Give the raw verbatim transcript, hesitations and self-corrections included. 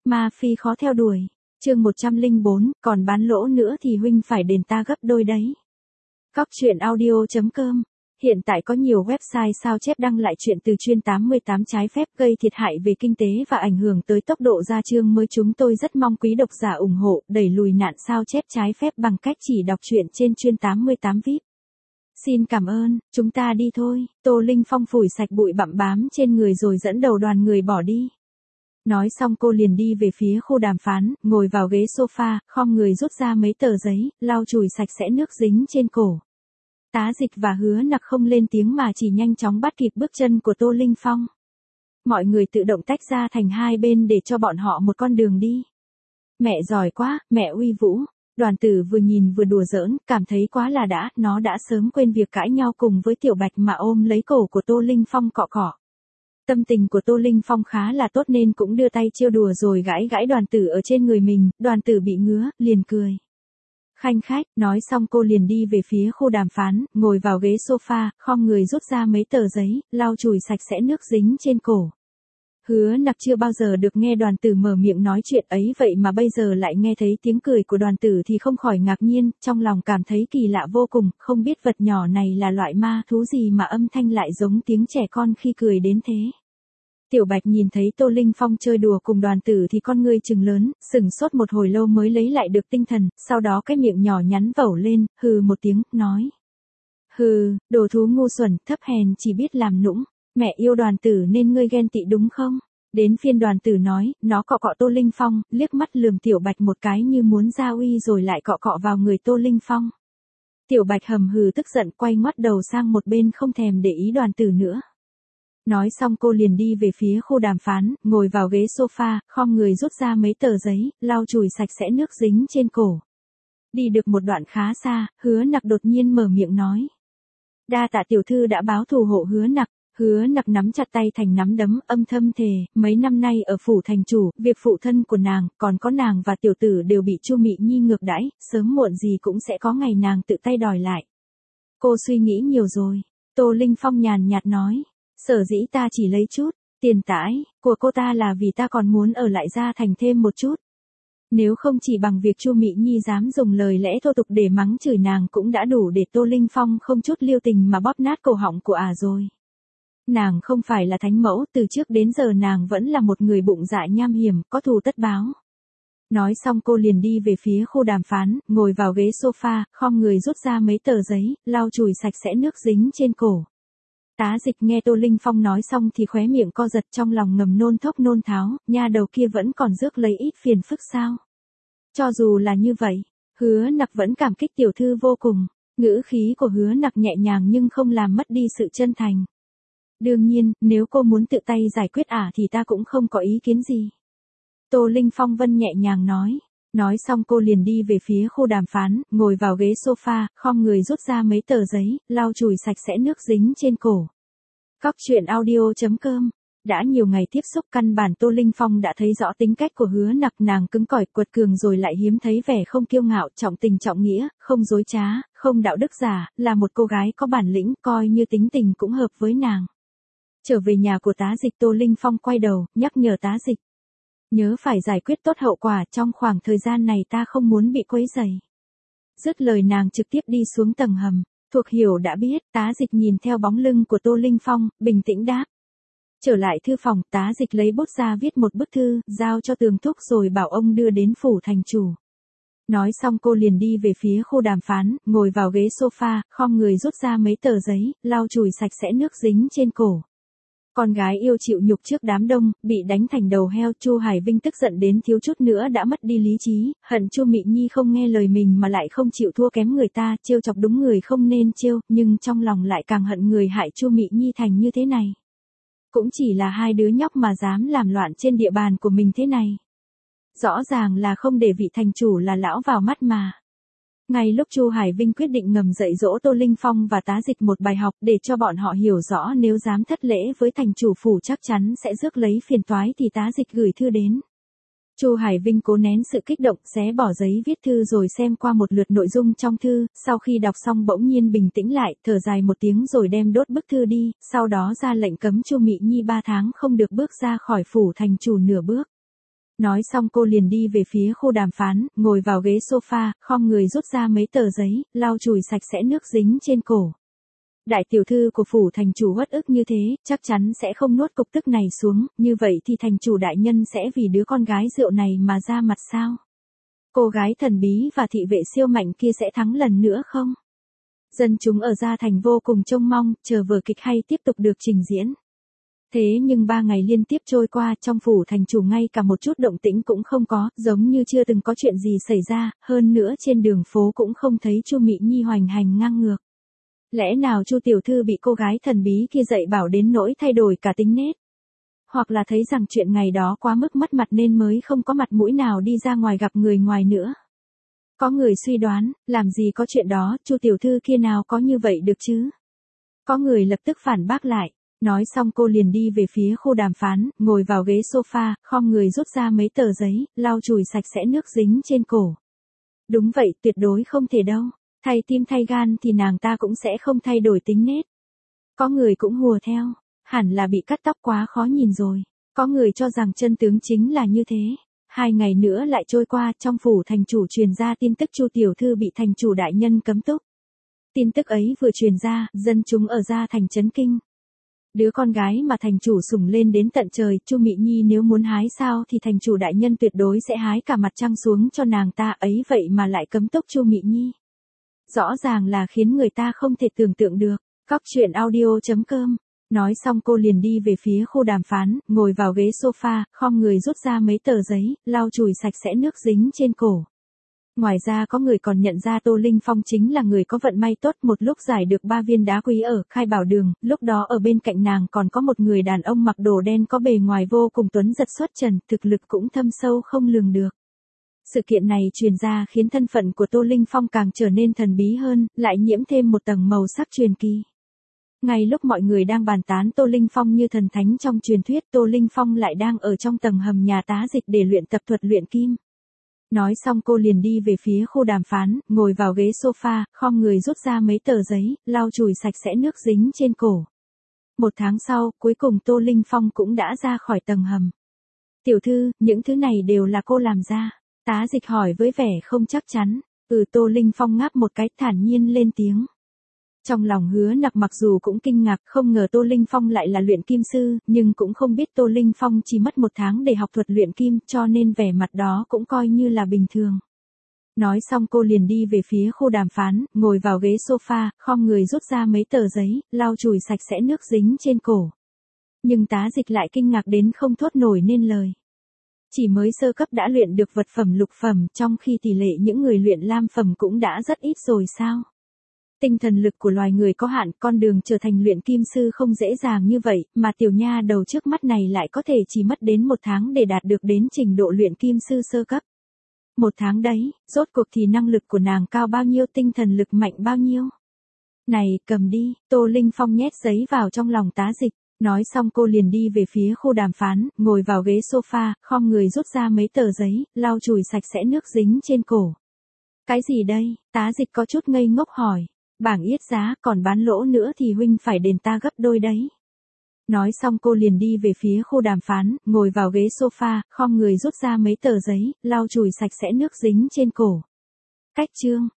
Ma phi khó theo đuổi. Chương một trăm lẻ bốn, còn bán lỗ nữa thì huynh phải đền ta gấp đôi đấy. Cóc truyện audio chấm com. Hiện tại có nhiều website sao chép đăng lại chuyện từ chuyên tám mươi tám trái phép gây thiệt hại về kinh tế và ảnh hưởng tới tốc độ ra chương mới. Chúng tôi rất mong quý độc giả ủng hộ đẩy lùi nạn sao chép trái phép bằng cách chỉ đọc truyện trên chuyên tám mươi tám vi ai pi. Xin cảm ơn, chúng ta đi thôi. Tô Linh Phong phủi sạch bụi bặm bám trên người rồi dẫn đầu đoàn người bỏ đi. Nói xong cô liền đi về phía khu đàm phán, ngồi vào ghế sofa, khom người rút ra mấy tờ giấy, lau chùi sạch sẽ nước dính trên cổ. Tá Dịch và Hứa Nặc không lên tiếng mà chỉ nhanh chóng bắt kịp bước chân của Tô Linh Phong. Mọi người tự động tách ra thành hai bên để cho bọn họ một con đường đi. Mẹ giỏi quá, mẹ uy vũ. Đoàn Tử vừa nhìn vừa đùa giỡn, cảm thấy quá là đã, nó đã sớm quên việc cãi nhau cùng với Tiểu Bạch mà ôm lấy cổ của Tô Linh Phong cọ cọ. Tâm tình của Tô Linh Phong khá là tốt nên cũng đưa tay trêu đùa rồi gãi gãi Đoàn Tử ở trên người mình. Đoàn Tử bị ngứa, liền cười khanh khách. Nói xong cô liền đi về phía khu đàm phán, ngồi vào ghế sofa, khom người rút ra mấy tờ giấy, lau chùi sạch sẽ nước dính trên cổ. Hứa Nặc chưa bao giờ được nghe Đoàn Tử mở miệng nói chuyện ấy, vậy mà bây giờ lại nghe thấy tiếng cười của Đoàn Tử thì không khỏi ngạc nhiên, trong lòng cảm thấy kỳ lạ vô cùng, không biết vật nhỏ này là loại ma thú gì mà âm thanh lại giống tiếng trẻ con khi cười đến thế. Tiểu Bạch nhìn thấy Tô Linh Phong chơi đùa cùng Đoàn Tử thì con ngươi trừng lớn, sừng sốt một hồi lâu mới lấy lại được tinh thần, sau đó cái miệng nhỏ nhắn vẩu lên, hừ một tiếng, nói. Hừ, đồ thú ngu xuẩn, thấp hèn chỉ biết làm nũng, mẹ yêu Đoàn Tử nên ngươi ghen tị đúng không? Đến phiên Đoàn Tử nói, nó cọ cọ Tô Linh Phong, liếc mắt lườm Tiểu Bạch một cái như muốn ra uy rồi lại cọ cọ vào người Tô Linh Phong. Tiểu Bạch hầm hừ tức giận quay ngoắt đầu sang một bên không thèm để ý Đoàn Tử nữa. Nói xong cô liền đi về phía khu đàm phán, ngồi vào ghế sofa, khom người rút ra mấy tờ giấy, lau chùi sạch sẽ nước dính trên cổ. Đi được một đoạn khá xa, Hứa Nặc đột nhiên mở miệng nói. Đa tạ tiểu thư đã báo thù hộ Hứa Nặc. Hứa Nặc nắm chặt tay thành nắm đấm, âm thầm thề, mấy năm nay ở phủ thành chủ, việc phụ thân của nàng, còn có nàng và tiểu tử đều bị Chu Mị Nhi ngược đãi, sớm muộn gì cũng sẽ có ngày nàng tự tay đòi lại. Cô suy nghĩ nhiều rồi. Tô Linh Phong nhàn nhạt nói. Sở dĩ ta chỉ lấy chút tiền tãi của cô ta là vì ta còn muốn ở lại gia thành thêm một chút. Nếu không chỉ bằng việc Chu Mị Nhi dám dùng lời lẽ thô tục để mắng chửi nàng cũng đã đủ để Tô Linh Phong không chút lưu tình mà bóp nát cổ họng của ả rồi. Nàng không phải là thánh mẫu, từ trước đến giờ nàng vẫn là một người bụng dạ nham hiểm, có thù tất báo. Nói xong cô liền đi về phía khu đàm phán, ngồi vào ghế sofa, khom người rút ra mấy tờ giấy, lau chùi sạch sẽ nước dính trên cổ. Tá Dịch nghe Tô Linh Phong nói xong thì khóe miệng co giật, trong lòng ngầm nôn thốc nôn tháo, nha đầu kia vẫn còn rước lấy ít phiền phức sao. Cho dù là như vậy, Hứa Nặc vẫn cảm kích tiểu thư vô cùng, ngữ khí của Hứa Nặc nhẹ nhàng nhưng không làm mất đi sự chân thành. Đương nhiên, nếu cô muốn tự tay giải quyết ả thì ta cũng không có ý kiến gì. Tô Linh Phong vân nhẹ nhàng nói. Nói xong cô liền đi về phía khu đàm phán, ngồi vào ghế sofa, khom người rút ra mấy tờ giấy, lau chùi sạch sẽ nước dính trên cổ. Cóc truyện audio chấm com. Đã nhiều ngày tiếp xúc căn bản Tô Linh Phong đã thấy rõ tính cách của Hứa Nặc, nàng cứng cỏi quật cường rồi lại hiếm thấy vẻ không kiêu ngạo, trọng tình trọng nghĩa, không dối trá, không đạo đức giả, là một cô gái có bản lĩnh, coi như tính tình cũng hợp với nàng. Trở về nhà của Tá Dịch, Tô Linh Phong quay đầu, nhắc nhở Tá Dịch. Nhớ phải giải quyết tốt hậu quả, trong khoảng thời gian này ta không muốn bị quấy rầy. Dứt lời nàng trực tiếp đi xuống tầng hầm. Thuộc Hiểu đã biết. Tá Dịch nhìn theo bóng lưng của Tô Linh Phong, bình tĩnh đáp. Trở lại thư phòng, Tá Dịch lấy bút ra viết một bức thư, giao cho Tường Thúc rồi bảo ông đưa đến phủ thành chủ. Nói xong cô liền đi về phía khu đàm phán, ngồi vào ghế sofa, khom người rút ra mấy tờ giấy, lau chùi sạch sẽ nước dính trên cổ. Con gái yêu chịu nhục trước đám đông, bị đánh thành đầu heo, Chu Hải Vinh tức giận đến thiếu chút nữa đã mất đi lý trí, hận Chu Mị Nhi không nghe lời mình mà lại không chịu thua kém người ta, trêu chọc đúng người không nên trêu, nhưng trong lòng lại càng hận người hại Chu Mị Nhi thành như thế này. Cũng chỉ là hai đứa nhóc mà dám làm loạn trên địa bàn của mình thế này. Rõ ràng là không để vị thành chủ là lão vào mắt mà. Ngay lúc Chu Hải Vinh quyết định ngầm dạy dỗ Tô Linh Phong và Tá Dịch một bài học để cho bọn họ hiểu rõ nếu dám thất lễ với thành chủ phủ chắc chắn sẽ rước lấy phiền toái thì Tá Dịch gửi thư đến. Chu Hải Vinh cố nén sự kích động, xé bỏ giấy viết thư rồi xem qua một lượt nội dung trong thư, sau khi đọc xong bỗng nhiên bình tĩnh lại, thở dài một tiếng rồi đem đốt bức thư đi, sau đó ra lệnh cấm Chu Mị Nhi ba tháng không được bước ra khỏi phủ thành chủ nửa bước. Nói xong cô liền đi về phía khu đàm phán, ngồi vào ghế sofa, khom người rút ra mấy tờ giấy, lau chùi sạch sẽ nước dính trên cổ. Đại tiểu thư của phủ thành chủ uất ức như thế, chắc chắn sẽ không nuốt cục tức này xuống, như vậy thì thành chủ đại nhân sẽ vì đứa con gái rượu này mà ra mặt sao? Cô gái thần bí và thị vệ siêu mạnh kia sẽ thắng lần nữa không? Dân chúng ở Gia Thành vô cùng trông mong, chờ vở kịch hay tiếp tục được trình diễn. Thế nhưng ba ngày liên tiếp trôi qua, trong phủ thành chủ ngay cả một chút động tĩnh cũng không có, giống như chưa từng có chuyện gì xảy ra, hơn nữa trên đường phố cũng không thấy Chu Mị Nhi hoành hành ngang ngược. Lẽ nào Chu tiểu thư bị cô gái thần bí kia dạy bảo đến nỗi thay đổi cả tính nết? Hoặc là thấy rằng chuyện ngày đó quá mức mất mặt nên mới không có mặt mũi nào đi ra ngoài gặp người ngoài nữa. Có người suy đoán, làm gì có chuyện đó, Chu tiểu thư kia nào có như vậy được chứ? Có người lập tức phản bác lại. Nói xong cô liền đi về phía khu đàm phán, ngồi vào ghế sofa, khom người rút ra mấy tờ giấy, lau chùi sạch sẽ nước dính trên cổ. Đúng vậy, tuyệt đối không thể đâu. Thay tim thay gan thì nàng ta cũng sẽ không thay đổi tính nết. Có người cũng hùa theo, hẳn là bị cắt tóc quá khó nhìn rồi. Có người cho rằng chân tướng chính là như thế. Hai ngày nữa lại trôi qua, trong phủ thành chủ truyền ra tin tức Chu tiểu thư bị thành chủ đại nhân cấm túc. Tin tức ấy vừa truyền ra, dân chúng ở Gia Thành chấn kinh. Đứa con gái mà thành chủ sủng lên đến tận trời, Chu Mị Nhi nếu muốn hái sao thì thành chủ đại nhân tuyệt đối sẽ hái cả mặt trăng xuống cho nàng ta, ấy vậy mà lại cấm túc Chu Mị Nhi. Rõ ràng là khiến người ta không thể tưởng tượng được. Cóc truyện audio chấm com. Nói xong cô liền đi về phía khu đàm phán, ngồi vào ghế sofa, khom người rút ra mấy tờ giấy, lau chùi sạch sẽ nước dính trên cổ. Ngoài ra có người còn nhận ra Tô Linh Phong chính là người có vận may tốt, một lúc giải được ba viên đá quý ở Khai Bảo Đường, lúc đó ở bên cạnh nàng còn có một người đàn ông mặc đồ đen có bề ngoài vô cùng tuấn giật xuất trần, thực lực cũng thâm sâu không lường được. Sự kiện này truyền ra khiến thân phận của Tô Linh Phong càng trở nên thần bí hơn, lại nhiễm thêm một tầng màu sắc truyền kỳ. Ngay lúc mọi người đang bàn tán Tô Linh Phong như thần thánh trong truyền thuyết, Tô Linh Phong lại đang ở trong tầng hầm nhà tá dịch để luyện tập thuật luyện kim. Nói xong cô liền đi về phía khu đàm phán, ngồi vào ghế sofa, khom người rút ra mấy tờ giấy, lau chùi sạch sẽ nước dính trên cổ. Một tháng sau, cuối cùng Tô Linh Phong cũng đã ra khỏi tầng hầm. Tiểu thư, những thứ này đều là cô làm ra. Tá dịch hỏi với vẻ không chắc chắn. Ừ, Tô Linh Phong ngáp một cái thản nhiên lên tiếng. Trong lòng Hứa Nặc mặc dù cũng kinh ngạc, không ngờ Tô Linh Phong lại là luyện kim sư, nhưng cũng không biết Tô Linh Phong chỉ mất một tháng để học thuật luyện kim, cho nên vẻ mặt đó cũng coi như là bình thường. Nói xong cô liền đi về phía khu đàm phán, ngồi vào ghế sofa, khom người rút ra mấy tờ giấy, lau chùi sạch sẽ nước dính trên cổ. Nhưng tá dịch lại kinh ngạc đến không thốt nổi nên lời. Chỉ mới sơ cấp đã luyện được vật phẩm lục phẩm, trong khi tỷ lệ những người luyện lam phẩm cũng đã rất ít rồi sao? Tinh thần lực của loài người có hạn, con đường trở thành luyện kim sư không dễ dàng như vậy, mà tiểu nha đầu trước mắt này lại có thể chỉ mất đến một tháng để đạt được đến trình độ luyện kim sư sơ cấp. Một tháng đấy, rốt cuộc thì năng lực của nàng cao bao nhiêu, tinh thần lực mạnh bao nhiêu? Này, cầm đi, Tô Linh Phong nhét giấy vào trong lòng tá dịch. Nói xong cô liền đi về phía khu đàm phán, ngồi vào ghế sofa, khom người rút ra mấy tờ giấy, lau chùi sạch sẽ nước dính trên cổ. Cái gì đây? Tá dịch có chút ngây ngốc hỏi. Bảng yết giá, còn bán lỗ nữa thì huynh phải đền ta gấp đôi đấy. Nói xong cô liền đi về phía khu đàm phán, ngồi vào ghế sofa, khom người rút ra mấy tờ giấy, lau chùi sạch sẽ nước dính trên cổ. Cách chương.